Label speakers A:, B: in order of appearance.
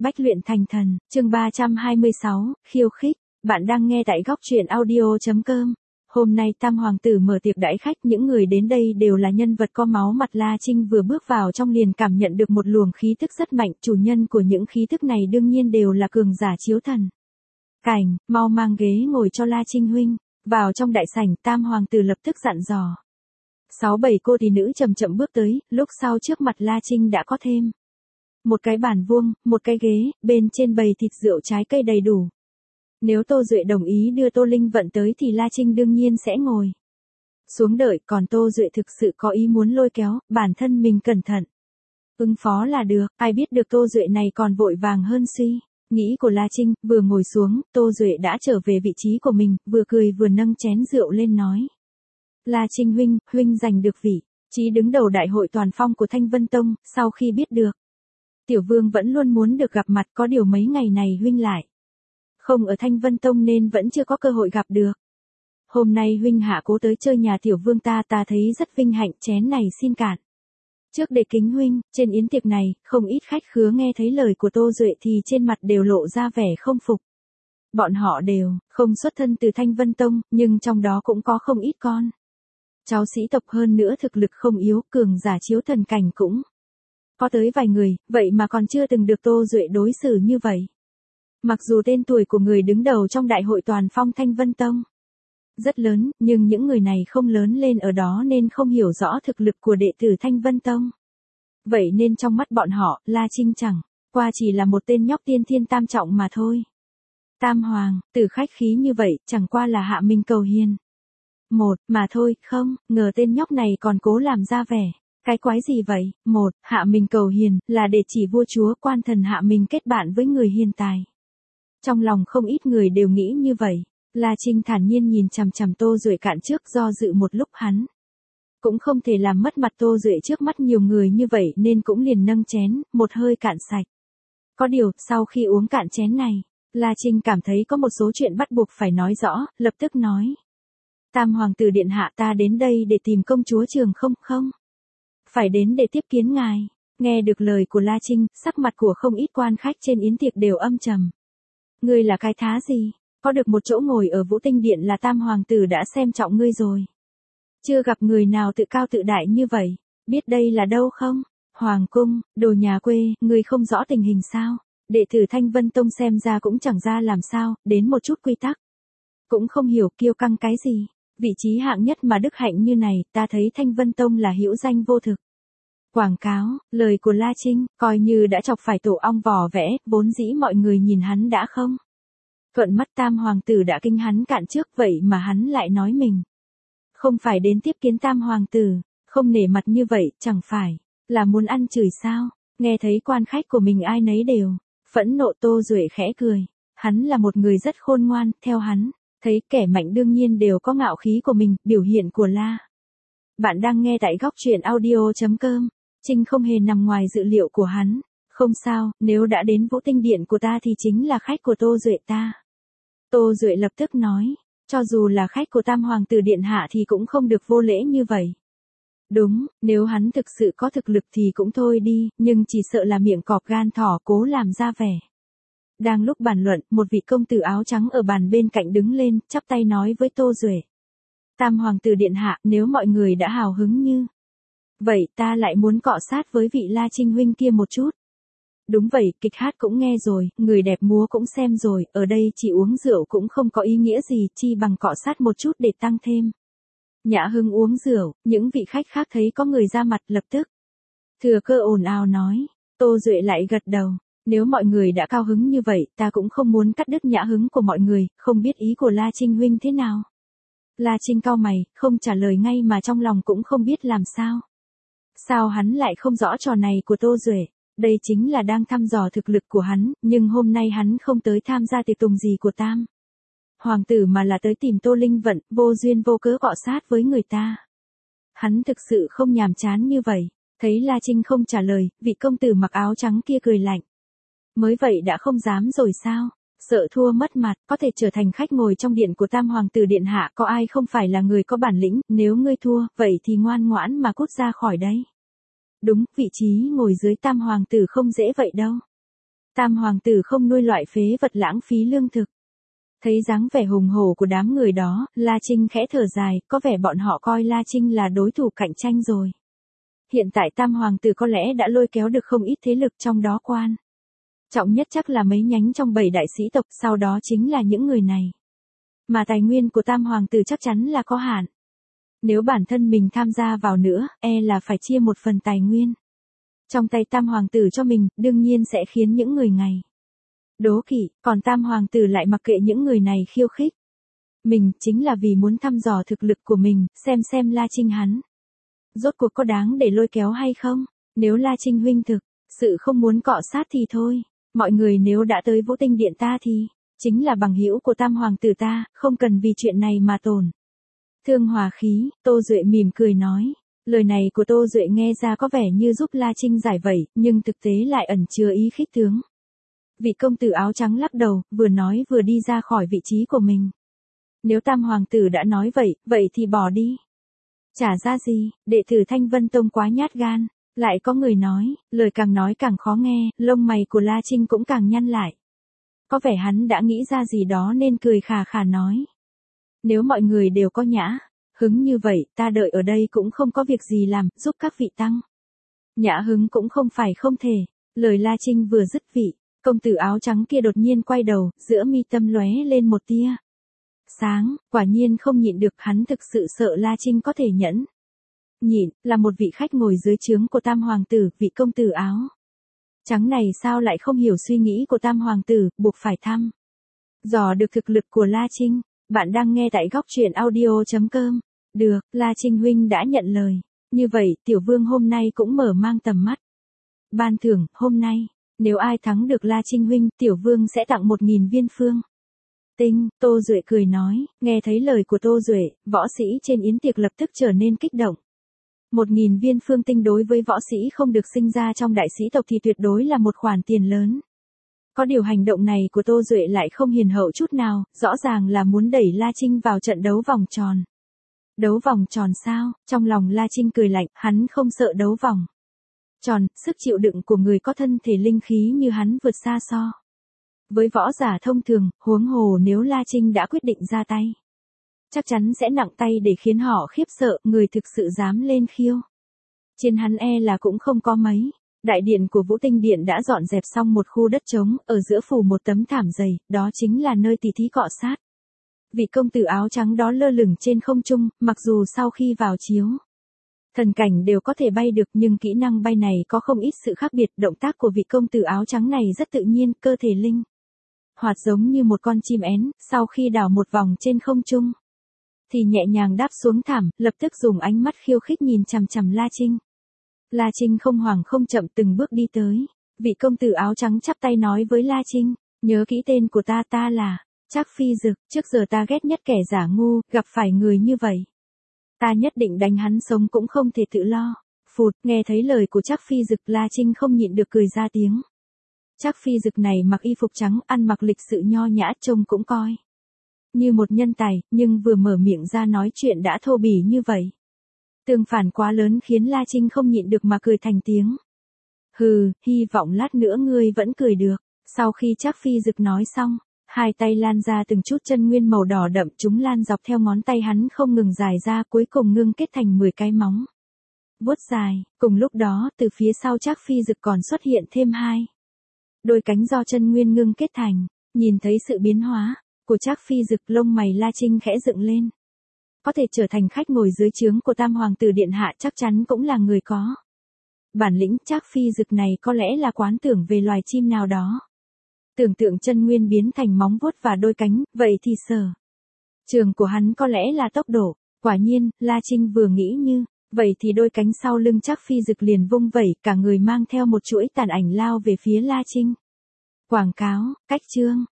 A: Bách luyện thành thần, chương 326, khiêu khích. Bạn đang nghe tại góc truyện audio.com. Hôm nay Tam Hoàng tử mở tiệc đãi khách, những người đến đây đều là nhân vật có máu mặt. La Trinh vừa bước vào trong liền cảm nhận được một luồng khí tức rất mạnh, chủ nhân của những khí tức này đương nhiên đều là cường giả chiếu thần. Cảnh, mau mang ghế ngồi cho La Trinh huynh. Vào trong đại sảnh, Tam Hoàng tử lập tức dặn dò. 6-7 cô tỷ nữ chậm chậm bước tới, lúc sau trước mặt La Trinh đã có thêm một cái bàn vuông, một cái ghế, bên trên bày thịt rượu trái cây đầy đủ. Nếu Tô Duệ đồng ý đưa Tô Linh Vận tới thì La Trinh đương nhiên sẽ ngồi xuống đợi, còn Tô Duệ thực sự có ý muốn lôi kéo, bản thân mình cẩn thận ứng phó là được, ai biết được Tô Duệ này còn vội vàng hơn suy nghĩ của La Trinh. Vừa ngồi xuống, Tô Duệ đã trở về vị trí của mình, vừa cười vừa nâng chén rượu lên nói. La Trinh huynh, huynh giành được vị trí đứng đầu đại hội toàn phong của Thanh Vân Tông. Sau khi biết được Tiểu Vương vẫn luôn muốn được gặp mặt, có điều mấy ngày này huynh lại không ở Thanh Vân Tông nên vẫn chưa có cơ hội gặp được. Hôm nay huynh hạ cố tới chơi nhà Tiểu Vương ta thấy rất vinh hạnh, chén này xin cạn trước để kính huynh. Trên yến tiệc này, không ít khách khứa nghe thấy lời của Tô Duệ thì trên mặt đều lộ ra vẻ không phục. Bọn họ đều không xuất thân từ Thanh Vân Tông, nhưng trong đó cũng có không ít con cháu sĩ tộc, hơn nữa thực lực không yếu, cường giả chiếu thần cảnh cũng có tới vài người, vậy mà còn chưa từng được Tô Duệ đối xử như vậy. Mặc dù tên tuổi của người đứng đầu trong đại hội toàn phong Thanh Vân Tông rất lớn, nhưng những người này không lớn lên ở đó nên không hiểu rõ thực lực của đệ tử Thanh Vân Tông. Vậy nên trong mắt bọn họ, La Trinh chẳng qua chỉ là một tên nhóc tiên thiên tam trọng mà thôi. Tam Hoàng tử khách khí như vậy, chẳng qua là hạ mình cầu hiền một mà thôi, không ngờ tên nhóc này còn cố làm ra vẻ cái quái gì vậy. Một, hạ mình cầu hiền là để chỉ vua chúa quan thần hạ mình kết bạn với người hiền tài. Trong lòng không ít người đều nghĩ như vậy. La Trinh thản nhiên nhìn chằm chằm Tô Duệ cạn trước, do dự một lúc hắn cũng không thể làm mất mặt Tô Duệ trước mắt nhiều người như vậy nên cũng liền nâng chén, một hơi cạn sạch. Có điều, sau khi uống cạn chén này, La Trinh cảm thấy có một số chuyện bắt buộc phải nói rõ, lập tức nói. Tam Hoàng tử điện hạ, ta đến đây để tìm công chúa Trường Không, không phải đến để tiếp kiến ngài. Nghe được lời của La Trinh, sắc mặt của không ít quan khách trên yến tiệc đều âm trầm. Ngươi là cái thá gì? Có được một chỗ ngồi ở Vũ Tinh Điện là Tam Hoàng tử đã xem trọng ngươi rồi. Chưa gặp người nào tự cao tự đại như vậy. Biết đây là đâu không? Hoàng cung, đồ nhà quê, ngươi không rõ tình hình sao? Đệ tử Thanh Vân Tông xem ra cũng chẳng ra làm sao, đến một chút quy tắc cũng không hiểu, kiêu căng cái gì. Vị trí hạng nhất mà đức hạnh như này, ta thấy Thanh Vân Tông là hữu danh vô thực. Quảng cáo, lời của La Trinh, coi như đã chọc phải tổ ong vò vẽ, vốn dĩ mọi người nhìn hắn đã không thuận mắt. Tam Hoàng tử đã kinh hắn cạn trước, vậy mà hắn lại nói mình không phải đến tiếp kiến Tam Hoàng tử, không nể mặt như vậy, chẳng phải là muốn ăn chửi sao? Nghe thấy quan khách của mình ai nấy đều phẫn nộ. Tô Duệ khẽ cười, hắn là một người rất khôn ngoan, theo hắn thấy kẻ mạnh đương nhiên đều có ngạo khí của mình. Biểu hiện của La. Bạn đang nghe tại góc truyện audio.com. Trinh không hề nằm ngoài dự liệu của hắn. Không sao, nếu đã đến Vũ Tinh Điện của ta thì chính là khách của Tô Duệ ta. Tô Duệ lập tức nói, cho dù là khách của Tam Hoàng tử điện hạ thì cũng không được vô lễ như vậy. Đúng, nếu hắn thực sự có thực lực thì cũng thôi đi, nhưng chỉ sợ là miệng cọp gan thỏ, cố làm ra vẻ. Đang lúc bàn luận, một vị công tử áo trắng ở bàn bên cạnh đứng lên, chắp tay nói với Tô Duệ. Tam Hoàng tử điện hạ, nếu mọi người đã hào hứng như vậy, ta lại muốn cọ sát với vị La Trinh huynh kia một chút. Đúng vậy, kịch hát cũng nghe rồi, người đẹp múa cũng xem rồi, ở đây chỉ uống rượu cũng không có ý nghĩa gì, chi bằng cọ sát một chút để tăng thêm nhã hứng uống rượu. Những vị khách khác thấy có người ra mặt lập tức thừa cơ ồn ào nói. Tô Duệ lại gật đầu. Nếu mọi người đã cao hứng như vậy, ta cũng không muốn cắt đứt nhã hứng của mọi người, không biết ý của La Trinh huynh thế nào. La Trinh cau mày, không trả lời ngay mà trong lòng cũng không biết làm sao. Sao hắn lại không rõ trò này của Tô Duệ? Đây chính là đang thăm dò thực lực của hắn, nhưng hôm nay hắn không tới tham gia tiệc tùng gì của Tam Hoàng tử mà là tới tìm Tô Linh Vận, vô duyên vô cớ cọ sát với người ta. Hắn thực sự không nhàm chán như vậy. Thấy La Trinh không trả lời, vị công tử mặc áo trắng kia cười lạnh. Mới vậy đã không dám rồi sao? Sợ thua mất mặt, có thể trở thành khách ngồi trong điện của Tam Hoàng tử điện hạ, có ai không phải là người có bản lĩnh, nếu ngươi thua, vậy thì ngoan ngoãn mà cút ra khỏi đây. Đúng, vị trí ngồi dưới Tam Hoàng tử không dễ vậy đâu. Tam hoàng tử không nuôi loại phế vật lãng phí lương thực. Thấy dáng vẻ hùng hổ của đám người đó, La Trinh khẽ thở dài, có vẻ bọn họ coi La Trinh là đối thủ cạnh tranh rồi. Hiện tại Tam hoàng tử có lẽ đã lôi kéo được không ít thế lực, trong đó quan trọng nhất chắc là mấy nhánh trong 7 đại sĩ tộc, sau đó chính là những người này. Mà tài nguyên của Tam hoàng tử chắc chắn là có hạn. Nếu bản thân mình tham gia vào nữa, là phải chia một phần tài nguyên trong tay Tam hoàng tử cho mình, đương nhiên sẽ khiến những người này đố kỵ, còn Tam hoàng tử lại mặc kệ những người này khiêu khích. Mình chính là vì muốn thăm dò thực lực của mình, xem La Trinh hắn rốt cuộc có đáng để lôi kéo hay không. Nếu La Trinh huynh thực sự không muốn cọ sát thì thôi. Mọi người nếu đã tới Vũ Tinh Điện ta thì chính là bằng hữu của Tam hoàng tử ta, không cần vì chuyện này mà tổn thương hòa khí. Tô Duệ mỉm cười nói. Lời này của Tô Duệ nghe ra có vẻ như giúp La Trinh giải vẩy, nhưng thực tế lại ẩn chứa ý khích tướng. Vị công tử áo trắng lắc đầu, vừa nói vừa đi ra khỏi vị trí của mình. Nếu Tam hoàng tử đã nói vậy thì bỏ đi. Chả ra gì, đệ tử Thanh Vân Tông quá nhát gan. Lại có người nói càng khó nghe, lông mày của La Trinh cũng càng nhăn lại. Có vẻ hắn đã nghĩ ra gì đó nên cười khà khà nói. Nếu mọi người đều có nhã hứng như vậy, ta đợi ở đây cũng không có việc gì làm, giúp các vị tăng nhã hứng cũng không phải không thể. Lời La Trinh vừa dứt, vị công tử áo trắng kia đột nhiên quay đầu, giữa mi tâm lóe lên một tia sáng, quả nhiên không nhịn được, hắn thực sự sợ La Trinh có thể nhẫn nhịn, là một vị khách ngồi dưới trướng của Tam hoàng tử, vị công tử áo trắng này sao lại không hiểu suy nghĩ của Tam hoàng tử, buộc phải thăm dò được thực lực của La Trinh. Bạn đang nghe tại góc truyện audio.com. Được, La Trinh huynh đã nhận lời. Như vậy, tiểu vương hôm nay cũng mở mang tầm mắt. Ban thưởng, hôm nay, nếu ai thắng được La Trinh huynh, tiểu vương sẽ tặng 1.000 viên phương tinh. Tô Duệ cười nói. Nghe thấy lời của Tô Duệ, võ sĩ trên yến tiệc lập tức trở nên kích động. 1.000 viên phương tinh đối với võ sĩ không được sinh ra trong đại sĩ tộc thì tuyệt đối là một khoản tiền lớn. Có điều hành động này của Tô Duệ lại không hiền hậu chút nào, rõ ràng là muốn đẩy La Trinh vào trận đấu vòng tròn. Đấu vòng tròn sao? Trong lòng La Trinh cười lạnh, hắn không sợ đấu vòng tròn, sức chịu đựng của người có thân thể linh khí như hắn vượt xa so với võ giả thông thường, huống hồ nếu La Trinh đã quyết định ra tay, chắc chắn sẽ nặng tay để khiến họ khiếp sợ, người thực sự dám lên khiêu trên hắn là cũng không có mấy. Đại điện của Vũ Tinh Điện đã dọn dẹp xong một khu đất trống, ở giữa phủ một tấm thảm dày, đó chính là nơi tỷ thí cọ sát. Vị công tử áo trắng đó lơ lửng trên không trung, mặc dù sau khi vào chiếu thần cảnh đều có thể bay được, nhưng kỹ năng bay này có không ít sự khác biệt. Động tác của vị công tử áo trắng này rất tự nhiên, cơ thể linh hoạt giống như một con chim én, sau khi đảo một vòng trên không trung thì nhẹ nhàng đáp xuống thảm, lập tức dùng ánh mắt khiêu khích nhìn chằm chằm La Trinh. La Trinh không hoảng không chậm từng bước đi tới. Vị công tử áo trắng chắp tay nói với La Trinh, nhớ kỹ tên của ta là Trác Phi Dực, trước giờ ta ghét nhất kẻ giả ngu, gặp phải người như vậy, ta nhất định đánh hắn sống cũng không thể tự lo. Phụt, nghe thấy lời của Trác Phi Dực, La Trinh không nhịn được cười ra tiếng. Trác Phi Dực này mặc y phục trắng, ăn mặc lịch sự nho nhã, trông cũng coi như một nhân tài, nhưng vừa mở miệng ra nói chuyện đã thô bỉ như vậy. Tương phản quá lớn khiến La Trinh không nhịn được mà cười thành tiếng. Hừ, hy vọng lát nữa ngươi vẫn cười được. Sau khi Trác Phi Dực nói xong, hai tay lan ra từng chút chân nguyên màu đỏ đậm, chúng lan dọc theo ngón tay hắn không ngừng dài ra, cuối cùng ngưng kết thành 10 cái móng vuốt dài. Cùng lúc đó, từ phía sau Trác Phi Dực còn xuất hiện thêm 2 đôi cánh do chân nguyên ngưng kết thành. Nhìn thấy sự biến hóa của Trác Phi Dực, lông mày La Trinh khẽ dựng lên. Có thể trở thành khách ngồi dưới trướng của Tam hoàng tử điện hạ chắc chắn cũng là người có bản lĩnh. Trác Phi Dực này có lẽ là quán tưởng về loài chim nào đó. Tưởng tượng chân nguyên biến thành móng vuốt và đôi cánh, vậy thì sở trường của hắn có lẽ là tốc độ. Quả nhiên, La Trinh vừa nghĩ như vậy thì đôi cánh sau lưng Trác Phi Dực liền vung vẩy, cả người mang theo một chuỗi tàn ảnh lao về phía La Trinh. Quảng cáo, cách chương.